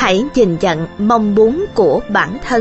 Hãy nhìn nhận mong muốn của bản thân.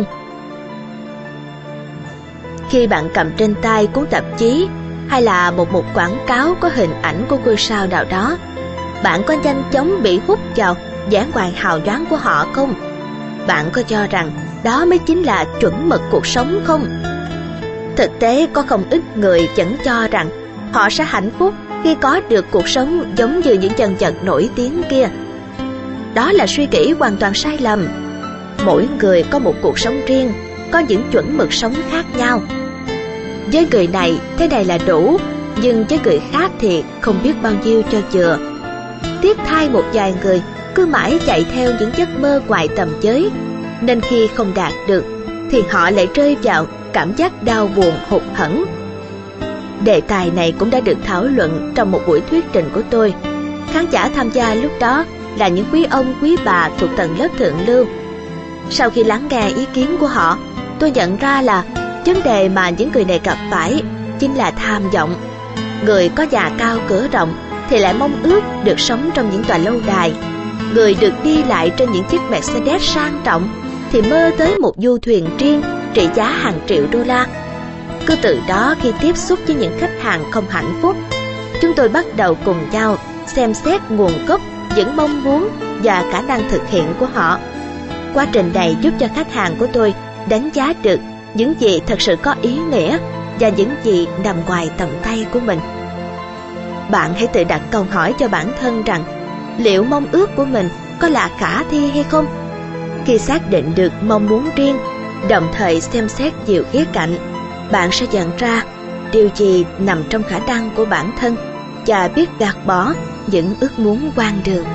Khi bạn cầm trên tay cuốn tạp chí hay là một mục quảng cáo có hình ảnh của ngôi sao nào đó, bạn có nhanh chóng bị hút vào vẻ ngoài hào nhoáng của họ không? Bạn có cho rằng đó mới chính là chuẩn mực cuộc sống không? Thực tế có không ít người vẫn cho rằng họ sẽ hạnh phúc khi có được cuộc sống giống như những nhân vật nổi tiếng kia. Đó là suy nghĩ hoàn toàn sai lầm. Mỗi người có một cuộc sống riêng, có những chuẩn mực sống khác nhau. Với người này, thế này là đủ, nhưng với người khác thì không biết bao nhiêu cho vừa. Tiếc thay một vài người cứ mãi chạy theo những giấc mơ ngoài tầm giới, nên khi không đạt được thì họ lại rơi vào cảm giác đau buồn hụt hẫng. Đề tài này cũng đã được thảo luận trong một buổi thuyết trình của tôi. Khán giả tham gia lúc đó là những quý ông quý bà thuộc tầng lớp thượng lưu. Sau khi lắng nghe ý kiến của họ, tôi nhận ra là vấn đề mà những người này gặp phải chính là tham vọng. Người có nhà cao cửa rộng thì lại mong ước được sống trong những tòa lâu đài. Người được đi lại trên những chiếc Mercedes sang trọng thì mơ tới một du thuyền riêng trị giá hàng triệu đô la. Cứ từ đó, khi tiếp xúc với những khách hàng không hạnh phúc, chúng tôi bắt đầu cùng nhau xem xét nguồn gốc những mong muốn và khả năng thực hiện của họ. Quá trình này giúp cho khách hàng của tôi đánh giá được những gì thật sự có ý nghĩa và những gì nằm ngoài tầm tay của mình. Bạn hãy tự đặt câu hỏi cho bản thân rằng liệu mong ước của mình có là khả thi hay không? Khi xác định được mong muốn riêng, đồng thời xem xét nhiều khía cạnh, bạn sẽ nhận ra điều gì nằm trong khả năng của bản thân và biết gạt bỏ những ước muốn hoang đường.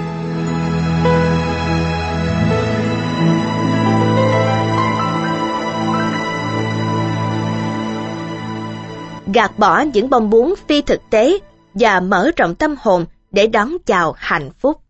Gạt bỏ những mong muốn phi thực tế và mở rộng tâm hồn để đón chào hạnh phúc.